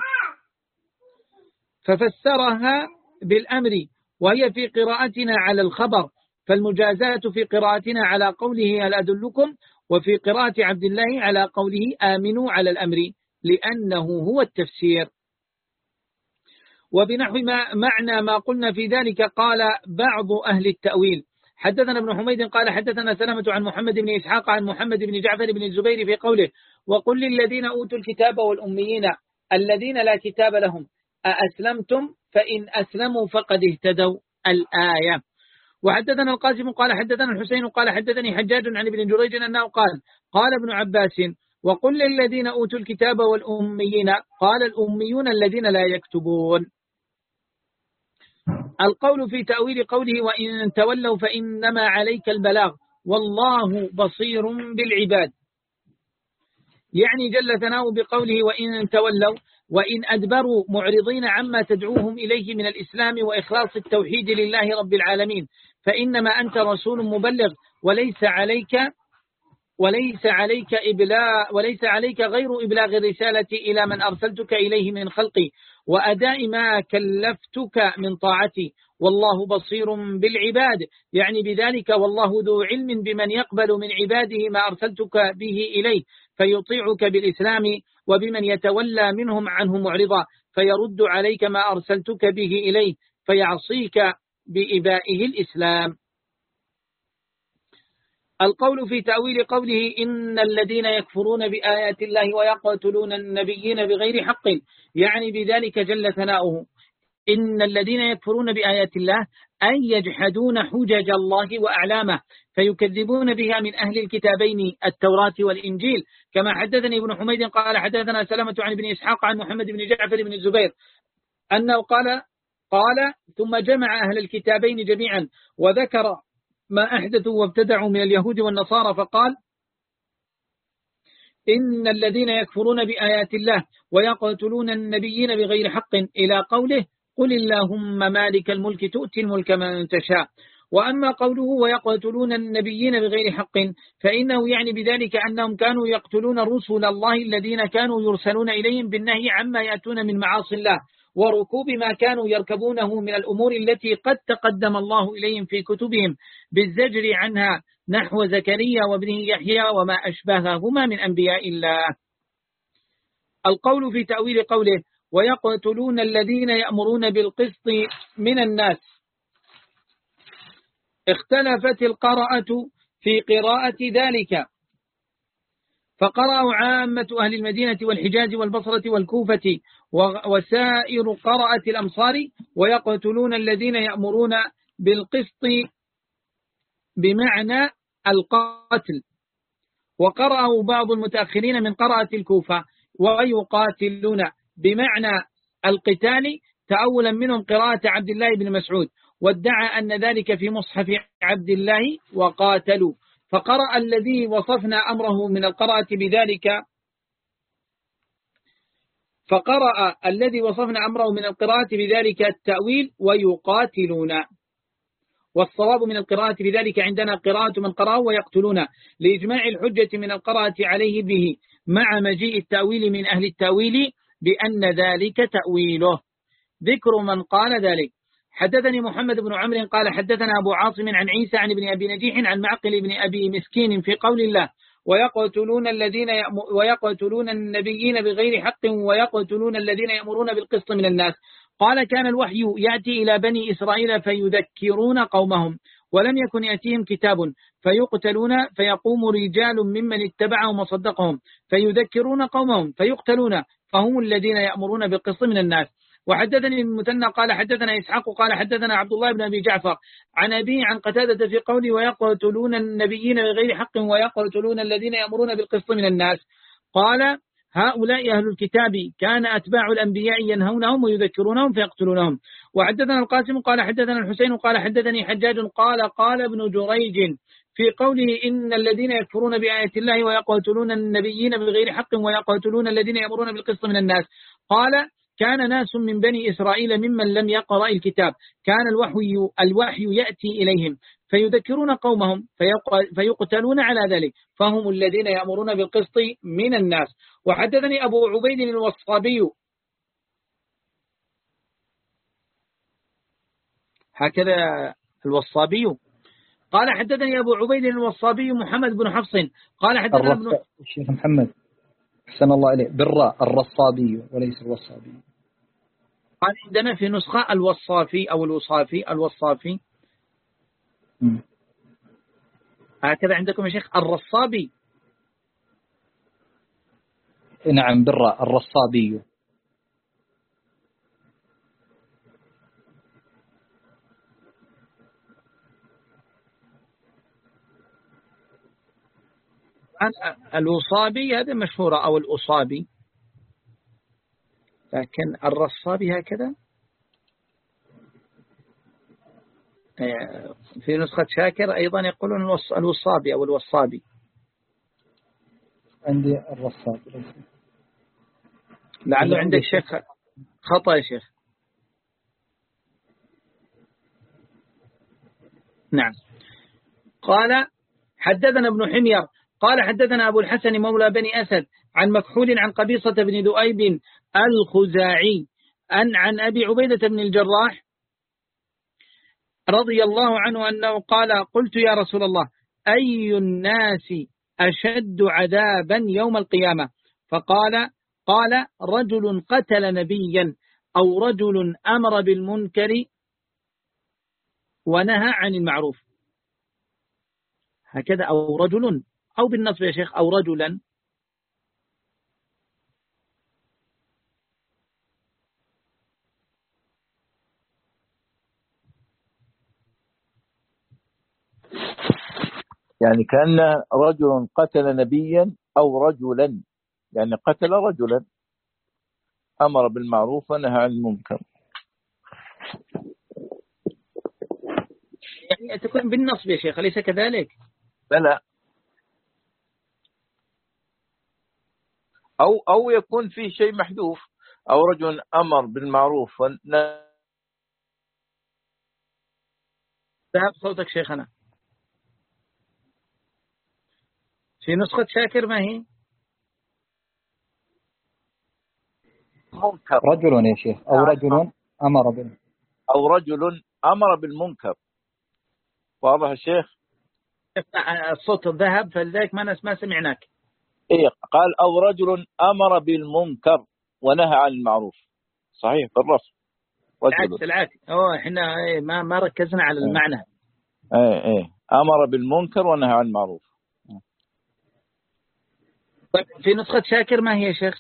ففسرها بالأمر، وهي في قراءتنا على الخبر، فالمجازات في قراءتنا على قوله هل أدلكم، وفي قراءة عبد الله على قوله آمنوا على الأمر، لأنه هو التفسير. وبنحو ما معنى ما قلنا في ذلك قال بعض أهل التأويل حدثنا ابن حميد قال حدثنا سلمة عن محمد بن إسحاق عن محمد بن جعفر بن الزبير في قوله وقل للذين أوتوا الكتاب والأميين الذين لا كتاب لهم أأسلمتم فإن أسلموا فقد اهتدوا الآية. وحدثنا القاسم قال حدثنا الحسين قال حدثني حجاج عن ابن جريج أنه قال قال ابن عباس وقل للذين أوتوا الكتاب والأميين قال الأميون الذين لا يكتبون. القول في تأويل قوله وإن تولوا فإنما عليك البلاغ والله بصير بالعباد، يعني جل ثناؤه بقوله وإن تولوا وإن أدبروا معرضين عما تدعوهم إليه من الإسلام وإخلاص التوحيد لله رب العالمين فإنما أنت رسول مبلغ وليس عليك وليس عليك إبلاغ وليس عليك غير إبلاغ الرسالة إلى من أرسلتك إليه من خلقي وأداء ما كلفتك من طاعتي والله بصير بالعباد، يعني بذلك والله ذو علم بمن يقبل من عباده ما أرسلتك به إليه فيطيعك بالإسلام وبمن يتولى منهم عنه معرضا فيرد عليك ما أرسلتك به إليه فيعصيك بإبائه الإسلام. القول في تأويل قوله إن الذين يكفرون بآيات الله ويقتلون النبيين بغير حق، يعني بذلك جل ثناؤه إن الذين يكفرون بآيات الله أن يجحدون حجج الله وأعلامه فيكذبون بها من أهل الكتابين التوراة والإنجيل، كما حدثني ابن حميد قال حدثنا سلمة عن ابن إسحاق عن محمد بن جعفر بن الزبير أنه قال قال ثم جمع أهل الكتابين جميعا وذكر ما أحدثوا وابتدعوا من اليهود والنصارى فقال إن الذين يكفرون بآيات الله ويقتلون النبيين بغير حق إلى قوله قل اللهم مالك الملك تؤتي الملك من تشاء. وأما قوله ويقتلون النبيين بغير حق فإنه يعني بذلك أنهم كانوا يقتلون رسل الله الذين كانوا يرسلون إليهم بالنهي عما يأتون من معاصي الله وركوب ما كانوا يركبونه من الأمور التي قد تقدم الله إليهم في كتبهم بالزجر عنها نحو زكريا وابنه يحيى وما أشبههما من أنبياء الله. القول في تأويل قوله ويقتلون الذين يأمرون بالقسط من الناس، اختلفت القراءة في قراءة ذلك فقرأوا عامة أهل المدينة والحجاز والبصرة والكوفة وسائر قراءة الأمصار ويقتلون الذين يأمرون بالقسط بمعنى القتل، وقرأوا بعض المتأخرين من قراءة الكوفة ويقاتلون بمعنى القتال تأولا منهم قراءة عبد الله بن مسعود وادعى أن ذلك في مصحف عبد الله وقاتلوا، فقرأ الذي وصفنا أمره من القراءة بذلك فقرأ الذي وصفنا أمره من القراءة بذلك التأويل ويقاتلون، والصواب من القراءة بذلك عندنا قراءة من قرأوا ويقتلون لإجماع الحجة من القراءة عليه به مع مجيء التأويل من أهل التأويل بأن ذلك تأويله. ذكر من قال ذلك. حدثني محمد بن عمرو قال حدثنا أبو عاصم عن عيسى عن ابن أبي نجيح عن معقل بن أبي مسكين في قول الله ويقتلون الذين ويقتلون النبيين بغير حق ويقتلون الذين يأمرون بالقسط من الناس. قال كان الوحي يأتي إلى بني إسرائيل فيذكرون قومهم ولم يكن يأتيهم كتاب فيقتلون فيقوم رجال ممن اتبعهم وصدقهم فيذكرون قومهم فيقتلون فهم الذين يأمرون بالقسط من الناس. وحدثني المثنى قال حدثنا إسحاق قال حدثنا عبد الله بن أبي جعفر عن أبي عن قتادة في قوله ويقتلون النبيين بغير حق ويقتلون الذين يأمرون بالقسط من الناس. قال هؤلاء أهل الكتاب كان أتباع الأنبياء ينهونهم ويذكرونهم فيقتلونهم. وحدثنا القاسم قال حدثنا الحسين قال حدثني حجاج قال قال ابن جريج في قوله إن الذين يكفرون بآيات الله ويقتلون النبيين بغير حق ويقتلون الذين يأمرون بالقسط من الناس. قال كان ناس من بني إسرائيل ممن لم يقرأ الكتاب كان الوحي, الوحي يأتي إليهم فيذكرون قومهم فيقتلون على ذلك فهم الذين يأمرون بالقسط من الناس. وحدثني أبو عبيد الوصابي هكذا الوصابي قال حدثني أبو عبيد الوصابي محمد بن حفص قال حدثنا ابن الشيخ محمد أحسن الله إليه بالراء الرصابي وليس الوصابي. قال عندنا في نسخة الوصافي أو الوصافي الوصافي م. هكذا عندكم يا شيخ الرصابي. نعم بالراء الرصابي. الوصابي هذا مشهورة أو الأصابي لكن الرصابي هكذا في نسخة شاكر أيضا يقولون الوصابي أو الوصابي. عندي الرصابي لعله عندك شيخ خطأ يا شيخ. نعم. قال حدثنا ابن حمير قال حدثنا أبو الحسن مولى بني أسد عن مكحول عن قبيصة بن ذؤيب الخزاعي أن عن أبي عبيدة بن الجراح رضي الله عنه أنه قال قلت يا رسول الله أي الناس أشد عذابا يوم القيامة؟ فقال قال رجل قتل نبيا أو رجل أمر بالمنكر ونهى عن المعروف. هكذا أو رجل أو بالنصب يا شيخ أو رجلا. يعني كأن رجل قتل نبيا أو رجلا يعني قتل رجلا أمر بالمعروف ونهى عن المنكر. يعني تكون بالنصب يا شيخ أليس كذلك؟ بلى. أو أو يكون فيه شيء محذوف أو رجل أمر بالمعروف ونهى. ذهب صوتك شيخنا. في نسخة شاكر ما هي؟ منكر. رجل يا شيخ أو رجل أمر بالمنكر أو رجل أمر بالمنكر. واضح الشيخ؟ الصوت الذهب فلذلك ما ما سمعناك. إيه قال أو رجل أمر بالمنكر ونهى عن المعروف. صحيح بالرفع. العكس العكس. أوه إحنا ما ما ركزنا على إيه. المعنى. إيه إيه أمر بالمنكر ونهى عن المعروف. طيب في نسخة شاكر ما هي يا شيخ؟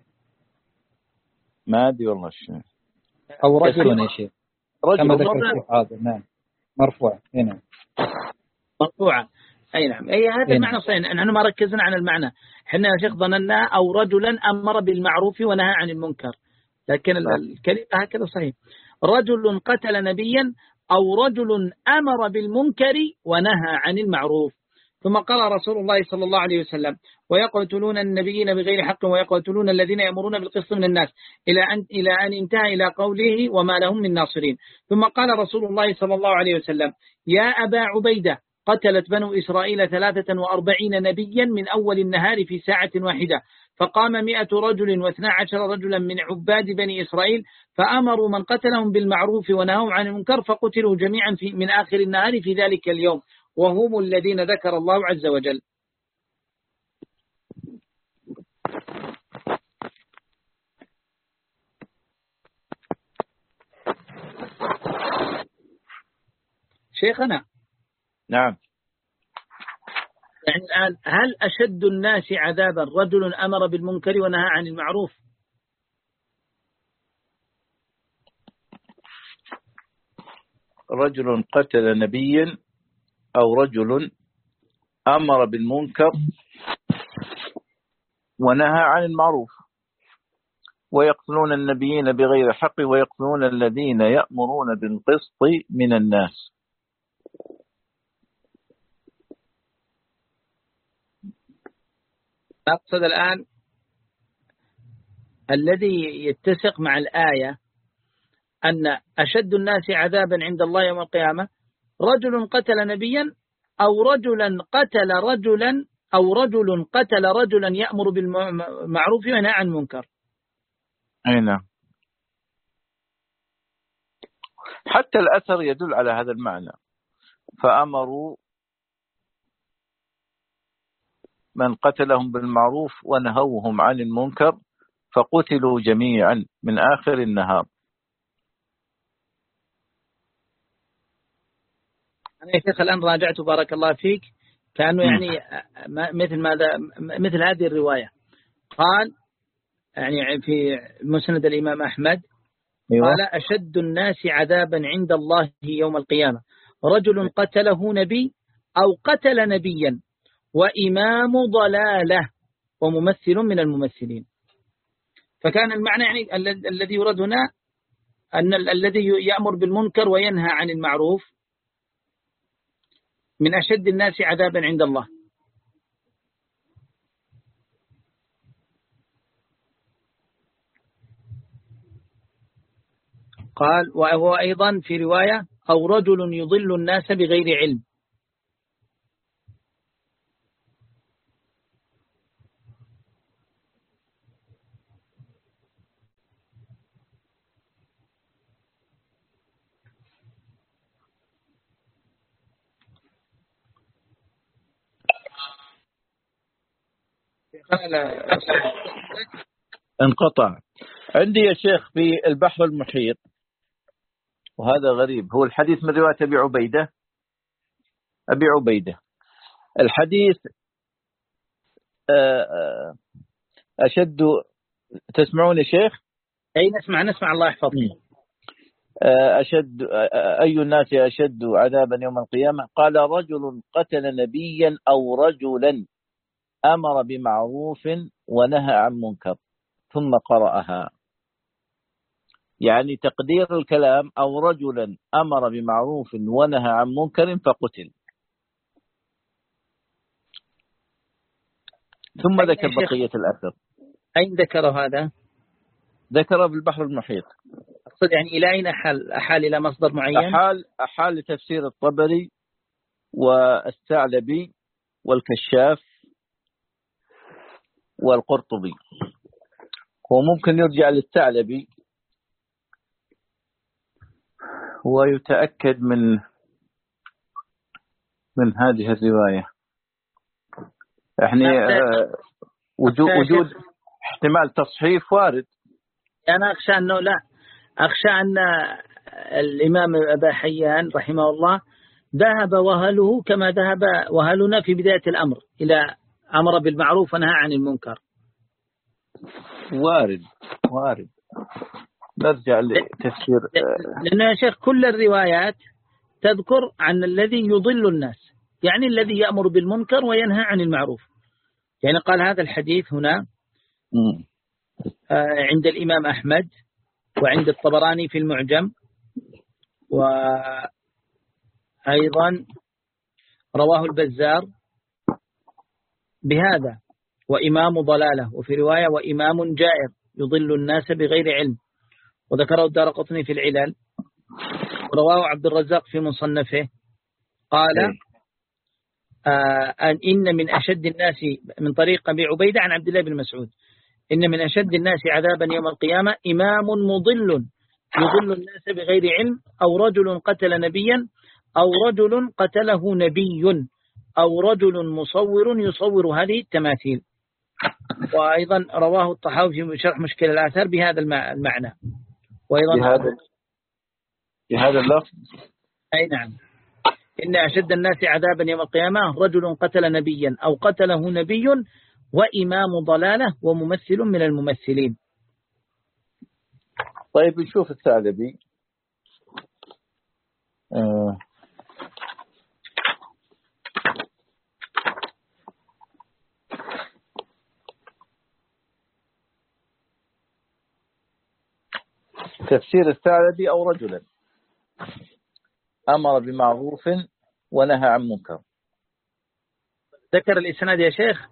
ما أدري والله الشيخ. أو رجل يا شيخ. رجل. كما ذكر الشيخ عادل. نعم مرفوع. هنا. مرفوعة. أي نعم. أي هذا هنا. المعنى صحيح. نحن ما ركزنا على المعنى. إحنا يا شيخ ظننا أو رجلا أمر بالمعروف ونهى عن المنكر. لكن الكلمة هكذا صحيح. رجل قتل نبيا أو رجل أمر بالمنكر ونهى عن المعروف. ثم قال رسول الله صلى الله عليه وسلم ويقتلون النبيين بغير حق ويقتلون الذين يأمرون بالقسط من الناس إلى أن إلى أن انتهى إلى قوله وما لهم من ناصرين. ثم قال رسول الله صلى الله عليه وسلم يا أبا عبيدة قتلت بنو إسرائيل ثلاثة وأربعين نبيا من أول النهار في ساعة واحدة، فقام مئة رجل واثنى عشر رجلا من عباد بني إسرائيل فأمروا من قتلهم بالمعروف ونهوا عن المنكر فقتلوا جميعا في من آخر النهار في ذلك اليوم، وهم الذين ذكر الله عز وجل. شيخنا. نعم. يعني الآن هل أشد الناس عذابا رجل أمر بالمنكر ونهى عن المعروف؟ رجل قتل نبيا أو رجل أمر بالمنكر ونهى عن المعروف ويقتلون النبيين بغير حق ويقتلون الذين يأمرون بالقسط من الناس. أقصد الآن الذي يتسق مع الآية أن أشد الناس عذابا عند الله يوم القيامة رجل قتل نبيا أو رجلا قتل رجلا أو رجل قتل رجلا يأمر بالمعروف وينهى عن المنكر. أي نعم. حتى الأثر يدل على هذا المعنى، فأمروا من قتلهم بالمعروف ونهوهم عن المنكر فقتلوا جميعا من آخر النهار. أنا يا شيخ الآن راجعت بارك الله فيك كأنه يعني مثل ماذا مثل هذه الرواية قال يعني في مسند الإمام أحمد قال أشد الناس عذابا عند الله يوم القيامة رجل قتله نبي أو قتل نبيا وإمام ضلالة وممثل من الممثلين. فكان المعنى يعني الذي يراد هنا أن الذي يأمر بالمنكر وينهى عن المعروف من أشد الناس عذابا عند الله. قال وهو أيضا في رواية أو رجل يضل الناس بغير علم. انقطع عندي يا شيخ في البحر المحيط، وهذا غريب، هو الحديث من رواية أبي عبيدة أبي عبيدة الحديث أشد. تسمعون يا شيخ؟ أي نسمع نسمع الله يحفظك. أشد أي الناس أشد عذابا يوم القيامة؟ قال رجل قتل نبيا أو رجلا أمر بمعروف ونهى عن منكر ثم قرأها. يعني تقدير الكلام أو رجلا أمر بمعروف ونهى عن منكر فقتل. ثم ذكر بقية الأثر. أين ذكر هذا؟ ذكر بالبحر المحيط. أقصد يعني إلى أين أحال؟ أحال إلى مصدر معين؟ أحال, أحال لتفسير الطبري والثعلبي والكشاف والقرطبي، وممكن يرجع للثعلبي ويتأكد من من هذه الرواية. يعني وجود, وجود احتمال تصحيف وارد. أنا أخشى أنه لا أخشى أن الإمام أبا حيان رحمه الله ذهب وهله كما ذهب وهلنا في بداية الأمر إلى أمر بالمعروف ونهى عن المنكر. وارد وارد نرجع لتفسير. لأن يا شيخ كل الروايات تذكر عن الذي يضل الناس، يعني الذي يأمر بالمنكر وينهى عن المعروف. يعني قال هذا الحديث هنا عند الإمام أحمد وعند الطبراني في المعجم، وأيضا رواه البزار بهذا وإمام ضلالة، وفي رواية وإمام جائر يضل الناس بغير علم، وذكره الدارقطني في العلل، ورواه عبد الرزاق في مصنفه. قال آه إن من أشد الناس من طريق أبي عبيدة عن عبد الله بن مسعود إن من أشد الناس عذابا يوم القيامة إمام مضل يضل الناس بغير علم أو رجل قتل نبيا أو رجل قتله نبي أو رجل مصور يصور هذه التماثيل. وأيضا رواه الطحاوي في شرح مشكل الآثار بهذا المعنى. وأيضا بهذا بهذا اللفظ أي نعم إن أشد الناس عذابا يوم القيامة رجل قتل نبيا أو قتله نبي وإمام ضلالة وممثل من الممثلين. طيب نشوف الثعلبي. آه. تفسير الثعلبي أو رجلا أمر بمعروف ونهى عن منكر. ذكر الإسناد يا شيخ.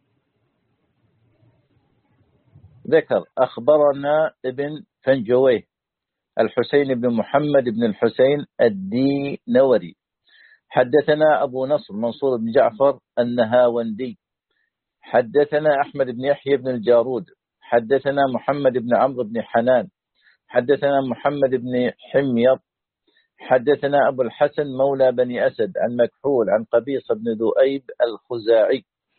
ذكر أخبرنا ابن فنجويه الحسين بن محمد بن الحسين الدينوري حدثنا أبو نصر منصور بن جعفر النهاوندي حدثنا أحمد بن يحيى بن الجارود حدثنا محمد بن عمرو بن حنان حدثنا محمد بن حمير حدثنا أبو الحسن مولى بني أسد عن مكحول عن قبيصة بن ذؤيب الخزاعي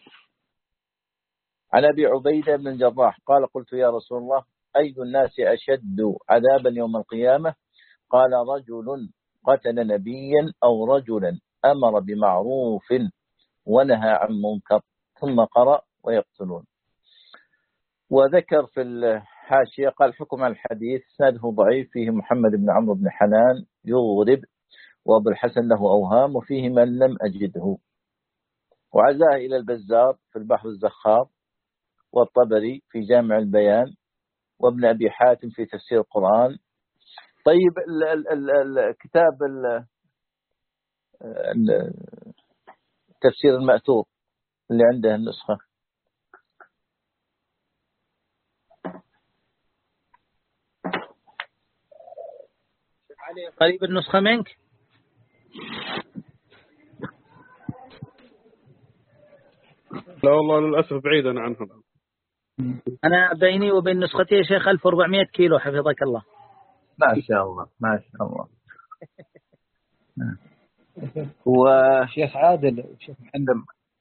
عن أبي عبيدة بن الجراح قال قلت يا رسول الله أي الناس أشد عذابا يوم القيامة؟ قال رجل قتل نبيا أو رجلا أمر بمعروف ونهى عن منكر ثم قرأ ويقتلون. وذكر في الحاشية قال حكم على الحديث سنده ضعيف فيه محمد بن عمرو بن حنان يغرب وأبو الحسن له أوهام وفيه من لم أجده وعزاه إلى البزار في البحر الزخار والطبري في جامع البيان وابن أبي حاتم في تفسير القرآن. طيب الكتاب التفسير المأثور اللي عنده النسخة قريب النسخة منك؟ لا والله للأسف بعيدا عنها. أنا بيني وبين نسختي يا شيخ ألف وأربعمائة كيلو حفظك الله. ما شاء الله ما شاء الله. وشيخ عادل شيخ محمد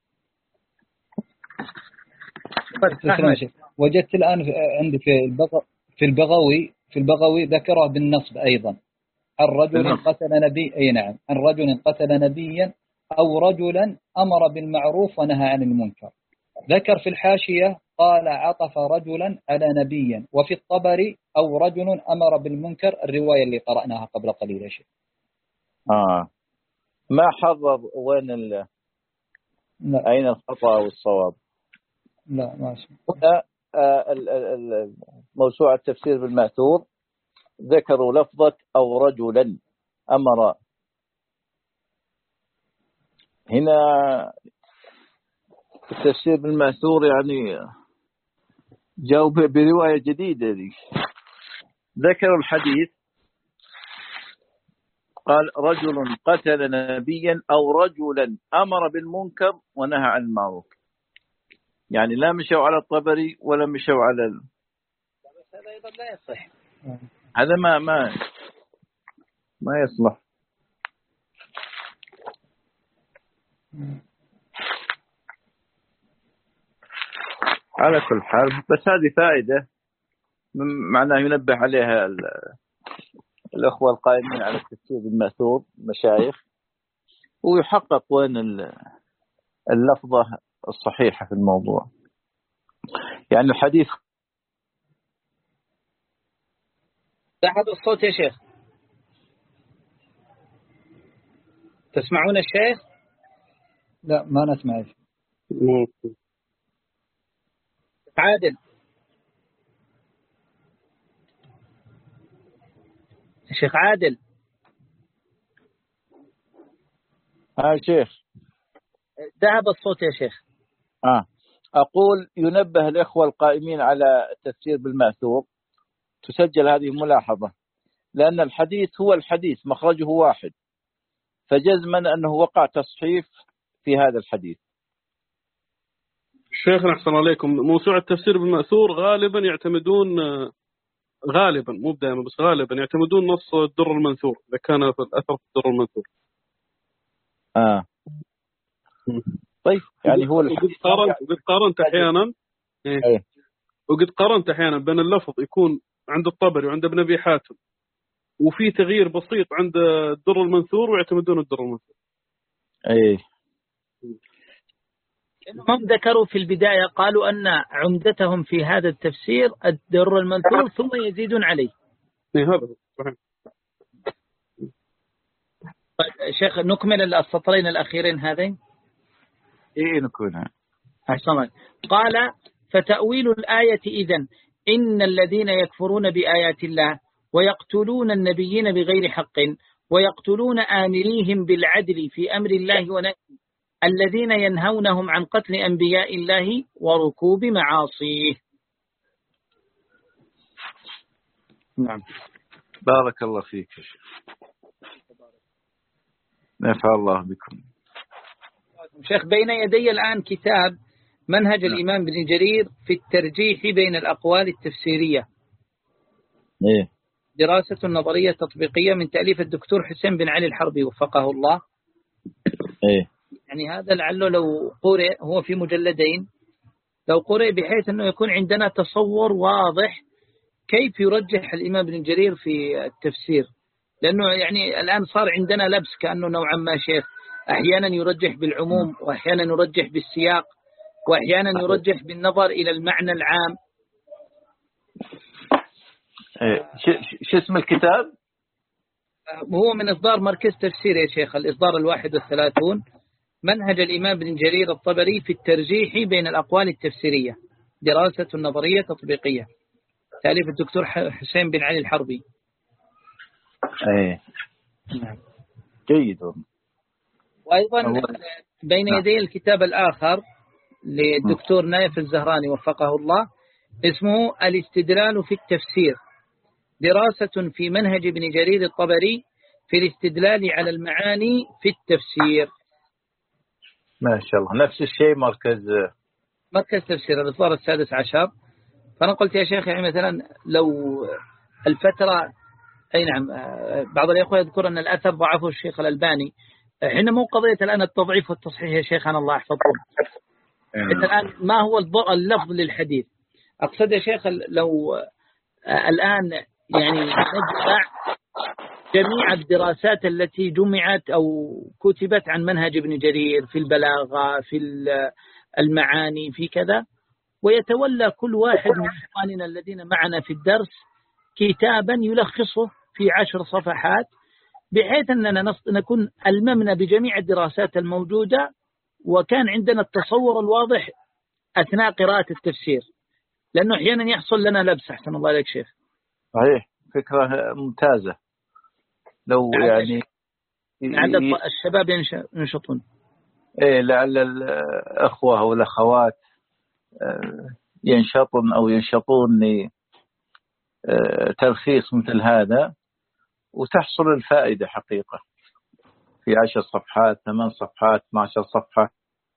وجدت الآن عندي في البغ... في البغوي في البغوي ذكره بالنصب أيضا عن رجل قتل نبي أي نعم عن رجل قتل نبيا أو رجلا أمر بالمعروف ونهى عن المنكر. ذكر في الحاشية قال عطف رجلا على نبيا وفي الطبري أو رجل أمر بالمنكر الرواية اللي قرأناها قبل قليل يا شيخ. آه ما حضر وين ال لا. أين الخطأ والصواب؟ لا ما اسمع. موسوعة التفسير بالمأثور ذكروا لفظة أو رجلا أمر. هنا التفسير بالمأثور يعني جاوب برواية جديدة دي. ذكروا الحديث قال رجل قتل نبيا أو رجلا أمر بالمنكر ونهى عن المعروف يعني لا مشوا على الطبري ولا مشوا على ال... هذا أيضا لا يصح. هذا ما ما ما يصلح. على كل حال بس هذه فائدة معناه ينبه عليها الأخوة القائمين على التفسير بالمأثور مشايخ ويحقق وين اللفظة الصحيحة في الموضوع. يعني الحديث أحد الصوت يا شيخ تسمعون الشيخ؟ لا ما نسمع. عادل الشيخ عادل ها شيخ ذهب الصوت يا شيخ. آه. أقول ينبه الإخوة القائمين على التفسير بالمأثور تسجل هذه الملاحظة لأن الحديث هو الحديث مخرجه واحد فجزما أنه وقع تصحيف في هذا الحديث. شيخنا أحسن عليكم، موسوعة التفسير بالمأثور غالبا يعتمدون، غالبا مو دائما بس غالبا يعتمدون نص الدر المنثور إذا كان في الأثر في الدر المنثور. آه طيب يعني هو وقد قارنت وقد قارنت أحيانا إيه. وقد قارنت أحيانا بين اللفظ يكون عند الطبري وعند ابن أبي حاتم وفي تغيير بسيط عند الدر المنثور ويعتمدون الدر المنثور. ايه هم ذكروا في البداية قالوا أن عمدتهم في هذا التفسير الدر المنثور ثم يزيدون عليه. إيه هذا صحيح. طيب شيخ نكمل السطرين الأخيرين هذين. ايه نكملها. أحسن. قال فتأويل الآية إذن إن الذين يكفرون بآيات الله ويقتلون النبيين بغير حق ويقتلون آمريهم بالعدل في أمر الله ونهيه الذين ينهونهم عن قتل أنبياء الله وركوب معاصيه. نعم بارك الله فيك يا شيخ، نفع الله بكم. شيخ بين يدي الآن كتاب منهج نعم. الإمام بن جرير في الترجيح بين الأقوال التفسيرية. إيه؟ دراسة نظرية تطبيقية من تأليف الدكتور حسين بن علي الحربي وفقه الله. إيه؟ يعني هذا لعله لو قرئ، هو في مجلدين، لو قرئ بحيث أنه يكون عندنا تصور واضح كيف يرجح الإمام بن جرير في التفسير، لأنه يعني الآن صار عندنا لبس كأنه نوعا ما شيخ أحيانا يرجح بالعموم وأحيانا يرجح بالسياق وأحيانا يرجح بالنظر إلى المعنى العام. إيه. شو اسم الكتاب؟ هو من إصدار مركز تفسير يا شيخ، الإصدار الواحد والثلاثون، منهج الإمام بن جرير الطبري في الترجيح بين الأقوال التفسيرية، دراسة نظرية تطبيقية، تأليف الدكتور حسين بن علي الحربي. ايه جيد. وأيضا بين يدي الكتاب الآخر للدكتور نايف الزهراني وفقه الله اسمه الاستدلال في التفسير، دراسة في منهج ابن جرير الطبري في الاستدلال على المعاني في التفسير. ما شاء الله. نفس الشيء مركز مركز تفسير الإصدار السادس عشر. فأنا قلت يا شيخ يعني مثلا لو الفترة، أي نعم بعض الأخوة يذكر أن الأثر ضعفه الشيخ الألباني، حين مو قضية الآن التضعيف والتصحيح يا شيخ أنا الله يحفظكم، الآن ما هو اللفظ للحديث، أقصد يا شيخ لو الآن يعني نجمع جميع الدراسات التي جمعت أو كتبت عن منهج ابن جرير في البلاغة في المعاني في كذا، ويتولى كل واحد من إخواننا الذين معنا في الدرس كتابا يلخصه في عشر صفحات بحيث أننا نكون ألممنا بجميع الدراسات الموجودة وكان عندنا التصور الواضح أثناء قراءة التفسير، لأنه أحيانا يحصل لنا لبس. أحسن الله عليك شيخ. صحيح، فكرة ممتازة. لو يعني لعل الشباب ينشطون. إيه لعل الأخوة أو الأخوات ينشطون أو ينشطون لتلخيص مثل هذا وتحصل الفائدة حقيقة في عشر صفحات ثمان صفحات اثنتي عشرة صفحة.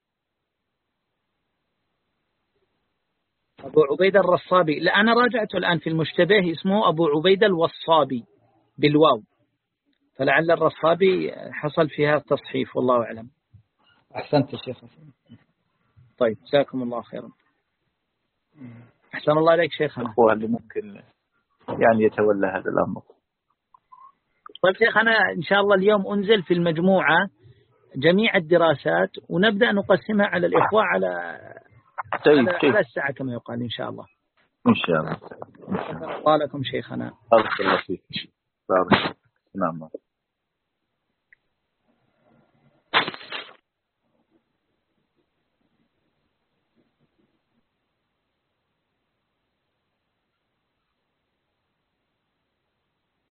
أبو عبيدة الرصابي، لا أنا راجعته الآن في المشتبه اسمه أبو عبيدة الوصابي بالواو، فلعل الرصابي حصل فيها تصحيف والله أعلم. أحسنت يا شيخ. طيب جزاكم الله خيرا. أحسن الله عليك شيخنا. هو اللي ممكن يعني يتولى هذا الأمر. طيب شيخ أنا إن شاء الله اليوم أنزل في المجموعة جميع الدراسات ونبدأ نقسمها على الإخوة على طيب على, على الساعة كما يقال إن شاء الله. إن شاء الله. الله لكم شيخنا. بارك الله فيك. بارك. نعم.